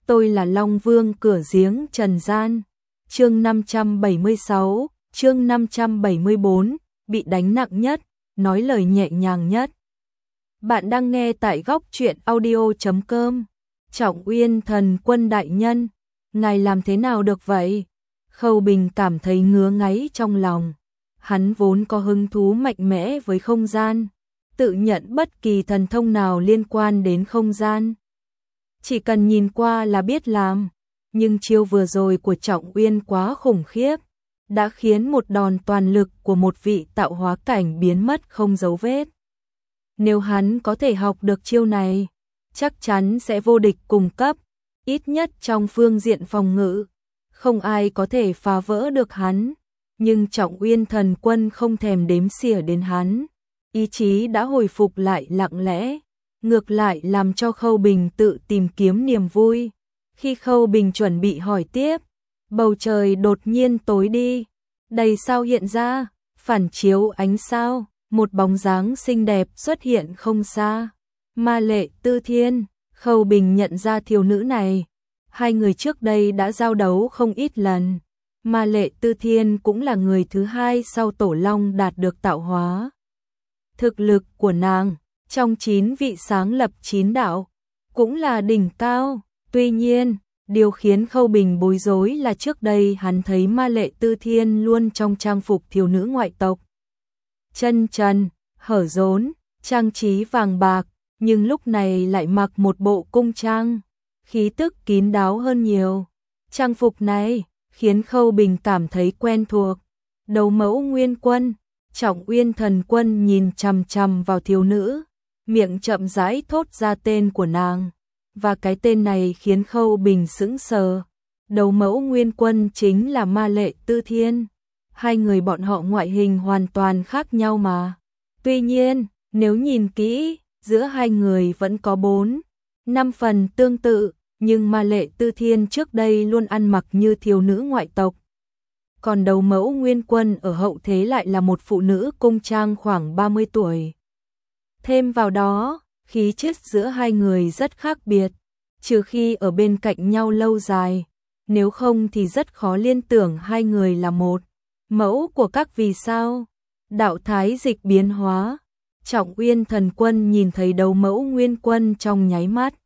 tôi là Long Vương cửa giếng trần gian. Chương 576, chương 574, bị đánh nặng nhất, nói lời nhẹ nhàng nhất. Bạn đang nghe tại góc truyện audio.com. Trọng Uyên Thần Quân đại nhân, ngài làm thế nào được vậy? Khâu Bình cảm thấy ngứa ngáy trong lòng. Hắn vốn có hứng thú mạnh mẽ với không gian, tự nhận bất kỳ thần thông nào liên quan đến không gian chỉ cần nhìn qua là biết làm, nhưng chiêu vừa rồi của Trọng Uyên quá khủng khiếp, đã khiến một đòn toàn lực của một vị tạo hóa cảnh biến mất không dấu vết. Nếu hắn có thể học được chiêu này, chắc chắn sẽ vô địch cùng cấp, ít nhất trong phương diện phòng ngự, không ai có thể phá vỡ được hắn. Nhưng Trọng Uyên Thần Quân không thèm đếm xỉa đến hắn, ý chí đã hồi phục lại lặng lẽ, ngược lại làm cho Khâu Bình tự tìm kiếm niềm vui. Khi Khâu Bình chuẩn bị hỏi tiếp, bầu trời đột nhiên tối đi, đầy sao hiện ra, phản chiếu ánh sao, một bóng dáng xinh đẹp xuất hiện không xa. Ma Lệ Tư Thiên. Khâu Bình nhận ra thiếu nữ này, hai người trước đây đã giao đấu không ít lần. Ma Lệ Tư Thiên cũng là người thứ hai sau Tổ Long đạt được tạo hóa. Thực lực của nàng, trong 9 vị sáng lập 9 đạo, cũng là đỉnh cao. Tuy nhiên, điều khiến Khâu Bình bối rối là trước đây hắn thấy Ma Lệ Tư Thiên luôn trong trang phục thiếu nữ ngoại tộc. Chân trần, hở rốn, trang trí vàng bạc, nhưng lúc này lại mặc một bộ cung trang, khí tức kín đáo hơn nhiều. Trang phục này khiến Khâu Bình cảm thấy quen thuộc. Đấu mẫu Nguyên Quân. Trọng Uyên Thần Quân nhìn chằm chằm vào thiếu nữ, miệng chậm rãi thốt ra tên của nàng, và cái tên này khiến Khâu Bình sững sờ. Đấu mẫu Nguyên Quân chính là Ma Lệ Tư Thiên. Hai người bọn họ ngoại hình hoàn toàn khác nhau mà. Tuy nhiên, nếu nhìn kỹ, giữa hai người vẫn có 4-5 phần tương tự, nhưng Ma Lệ Tư Thiên trước đây luôn ăn mặc như thiếu nữ ngoại tộc. Còn Đấu mẫu Nguyên Quân ở hậu thế lại là một phụ nữ cung trang khoảng 30 tuổi. Thêm vào đó, khí chất giữa hai người rất khác biệt, trừ khi ở bên cạnh nhau lâu dài, nếu không thì rất khó liên tưởng hai người là một mẫu của các vì sao. Đạo thái dịch biến hóa. Trọng Uyên Thần Quân nhìn thấy Đấu mẫu Nguyên Quân trong nháy mắt,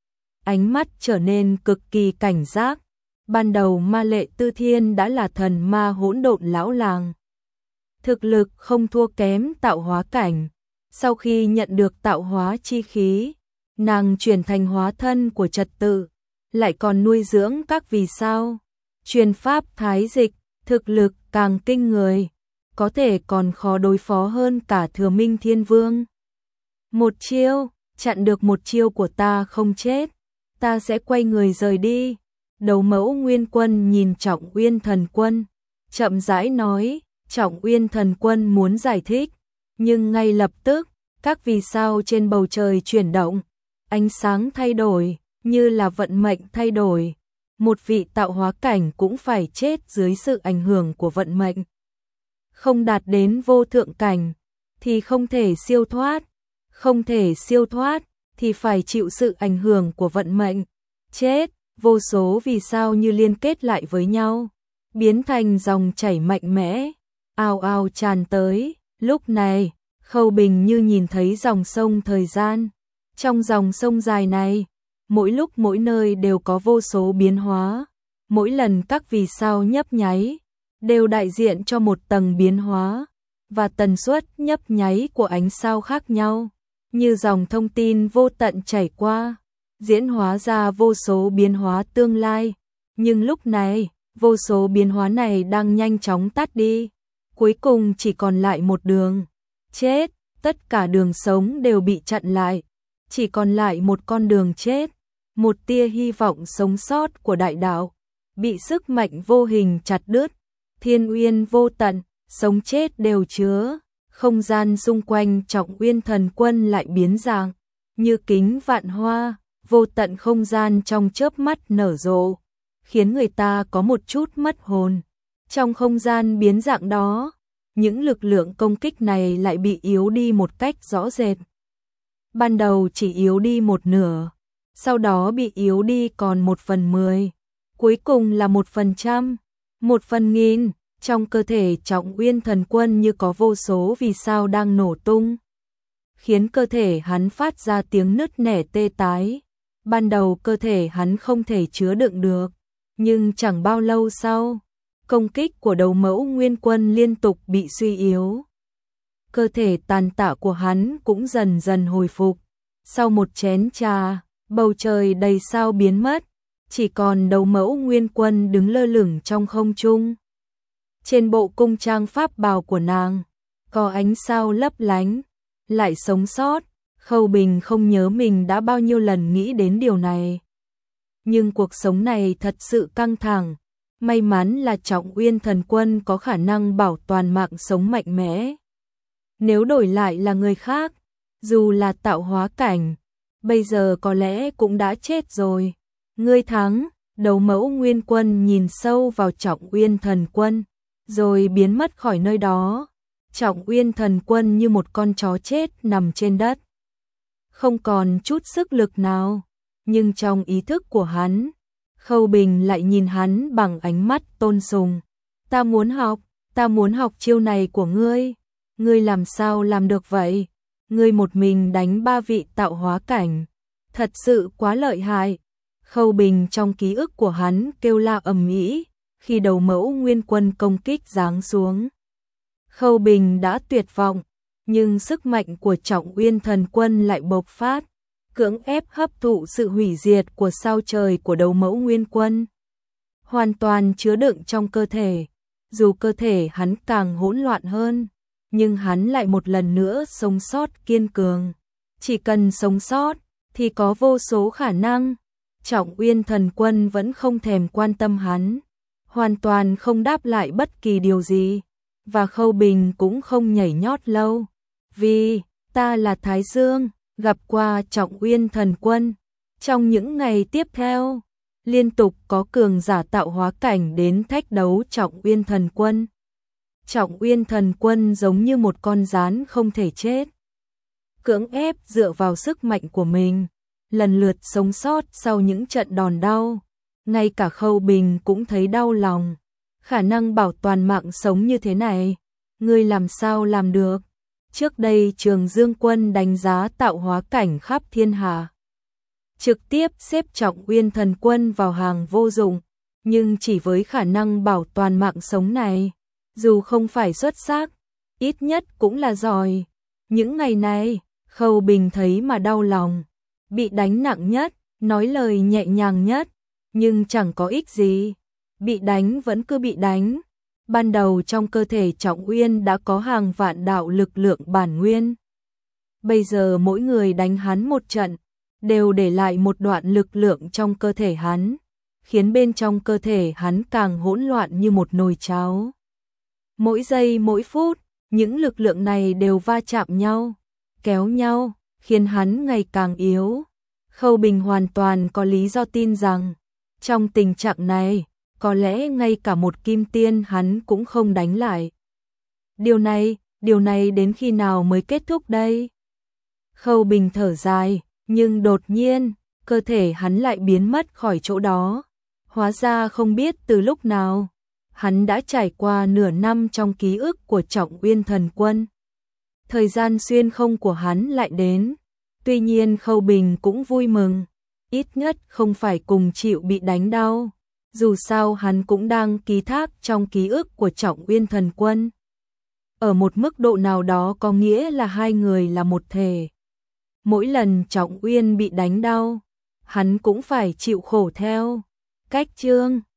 ánh mắt trở nên cực kỳ cảnh giác. Ban đầu Ma Lệ Tư Thiên đã là thần ma hỗn độn lão làng, thực lực không thua kém tạo hóa cảnh. Sau khi nhận được tạo hóa chi khí, nàng chuyển thành hóa thân của trật tự, lại còn nuôi dưỡng các vì sao, truyền pháp thái dịch, thực lực càng kinh người, có thể còn khó đối phó hơn cả Thừa Minh Thiên Vương. Một chiêu, chặn được một chiêu của ta không chết, ta sẽ quay người rời đi. Đấu mẫu Nguyên Quân nhìn Trọng Uyên Thần Quân, chậm rãi nói. Trọng Uyên Thần Quân muốn giải thích, nhưng ngay lập tức, các vì sao trên bầu trời chuyển động, ánh sáng thay đổi, như là vận mệnh thay đổi. Một vị tạo hóa cảnh cũng phải chết dưới sự ảnh hưởng của vận mệnh. Không đạt đến vô thượng cảnh thì không thể siêu thoát, không thể siêu thoát thì phải chịu sự ảnh hưởng của vận mệnh. Chết, vô số vì sao như liên kết lại với nhau, biến thành dòng chảy mạnh mẽ, ào ào tràn tới. Lúc này, Khâu Bình như nhìn thấy dòng sông thời gian. Trong dòng sông dài này, mỗi lúc mỗi nơi đều có vô số biến hóa, mỗi lần các vì sao nhấp nháy đều đại diện cho một tầng biến hóa, và tần suất nhấp nháy của ánh sao khác nhau, như dòng thông tin vô tận chảy qua, diễn hóa ra vô số biến hóa tương lai. Nhưng lúc này, vô số biến hóa này đang nhanh chóng tắt đi, cuối cùng chỉ còn lại một đường chết, tất cả đường sống đều bị chặn lại, chỉ còn lại một con đường chết. Một tia hy vọng sống sót của đại đạo bị sức mạnh vô hình chặt đứt. Thiên uyên vô tận, sống chết đều chứa. Không gian xung quanh Trọng Uyên Thần Quân lại biến dạng, như kính vạn hoa, vô tận không gian trong chớp mắt nở rộ, khiến người ta có một chút mất hồn. Trong không gian biến dạng đó, những lực lượng công kích này lại bị yếu đi một cách rõ rệt. Ban đầu chỉ yếu đi một nửa, sau đó bị yếu đi còn 1/10, cuối cùng là 1%, 1/1000. Trong cơ thể Trọng Uyên Thần Quân như có vô số vì sao đang nổ tung, khiến cơ thể hắn phát ra tiếng nứt nẻ tê tái. Ban đầu cơ thể hắn không thể chứa đựng được, nhưng chẳng bao lâu sau, công kích của Đầu Mẫu Nguyên Quân liên tục bị suy yếu. Cơ thể tàn tạ của hắn cũng dần dần hồi phục. Sau một chén trà, bầu trời đầy sao biến mất, chỉ còn Đầu Mẫu Nguyên Quân đứng lơ lửng trong không trung. Trên bộ cung trang pháp bào của nàng, có ánh sao lấp lánh, lại sống sót. Khâu Bình không nhớ mình đã bao nhiêu lần nghĩ đến điều này. Nhưng cuộc sống này thật sự căng thẳng. May mắn là Trọng Uyên Thần Quân có khả năng bảo toàn mạng sống mạnh mẽ. Nếu đổi lại là người khác, dù là tạo hóa cảnh, bây giờ có lẽ cũng đã chết rồi. Ngươi thắng. Đầu Mẫu Nguyên Quân nhìn sâu vào Trọng Uyên Thần Quân, rồi biến mất khỏi nơi đó. Trọng Uyên Thần Quân như một con chó chết nằm trên đất, không còn chút sức lực nào. Nhưng trong ý thức của hắn, Khâu Bình lại nhìn hắn bằng ánh mắt tôn sùng. Ta muốn học chiêu này của ngươi. Ngươi làm sao làm được vậy? Ngươi một mình đánh 3 vị tạo hóa cảnh, thật sự quá lợi hại. Khâu Bình trong ký ức của hắn kêu la ầm ĩ khi Đầu Mẫu Nguyên Quân công kích giáng xuống. Khâu Bình đã tuyệt vọng, nhưng sức mạnh của Trọng Uyên Thần Quân lại bộc phát, cưỡng ép hấp thụ sự hủy diệt của sao trời của Đầu Mẫu Nguyên Quân, hoàn toàn chứa đựng trong cơ thể. Dù cơ thể hắn càng hỗn loạn hơn, nhưng hắn lại một lần nữa sống sót kiên cường. Chỉ cần sống sót thì có vô số khả năng. Trọng Uyên Thần Quân vẫn không thèm quan tâm hắn, hoàn toàn không đáp lại bất kỳ điều gì. Và Khâu Bình cũng không nhảy nhót lâu. Vì ta là Thái Dương, gặp qua Trọng Uyên Thần Quân. Trong những ngày tiếp theo, liên tục có cường giả tạo hóa cảnh đến thách đấu Trọng Uyên Thần Quân. Trọng Uyên Thần Quân giống như một con gián không thể chết, cưỡng ép dựa vào sức mạnh của mình, lần lượt sống sót sau những trận đòn đau. Ngay cả Khâu Bình cũng thấy đau lòng. Khả năng bảo toàn mạng sống như thế này, ngươi làm sao làm được? Trước đây Trường Dương Quân đánh giá tạo hóa cảnh khắp thiên hạ, trực tiếp xếp Trọng Uyên Thần Quân vào hàng vô dụng, nhưng chỉ với khả năng bảo toàn mạng sống này, dù không phải xuất sắc, ít nhất cũng là giỏi. Những ngày này, Khâu Bình thấy mà đau lòng, bị đánh nặng nhất, nói lời nhẹ nhàng nhất, nhưng chẳng có ích gì. Bị đánh vẫn cứ bị đánh. Ban đầu trong cơ thể Trọng Uyên đã có hàng vạn đạo lực lượng bản nguyên. Bây giờ mỗi người đánh hắn một trận, đều để lại một đoạn lực lượng trong cơ thể hắn, khiến bên trong cơ thể hắn càng hỗn loạn như một nồi cháo. Mỗi giây mỗi phút, những lực lượng này đều va chạm nhau, kéo nhau, khiến hắn ngày càng yếu. Khâu Bình hoàn toàn có lý do tin rằng, trong tình trạng này, có lẽ ngay cả một kim tiên hắn cũng không đánh lại. Điều này đến khi nào mới kết thúc đây? Khâu Bình thở dài, nhưng đột nhiên, cơ thể hắn lại biến mất khỏi chỗ đó. Hóa ra không biết từ lúc nào, hắn đã trải qua nửa năm trong ký ức của Trọng Uyên Thần Quân. Thời gian xuyên không của hắn lại đến. Tuy nhiên Khâu Bình cũng vui mừng, ít nhất không phải cùng chịu bị đánh đau. Dù sao hắn cũng đang ký thác trong ký ức của Trọng Uyên Thần Quân. Ở một mức độ nào đó có nghĩa là hai người là một thể. Mỗi lần Trọng Uyên bị đánh đau, hắn cũng phải chịu khổ theo. Cách chương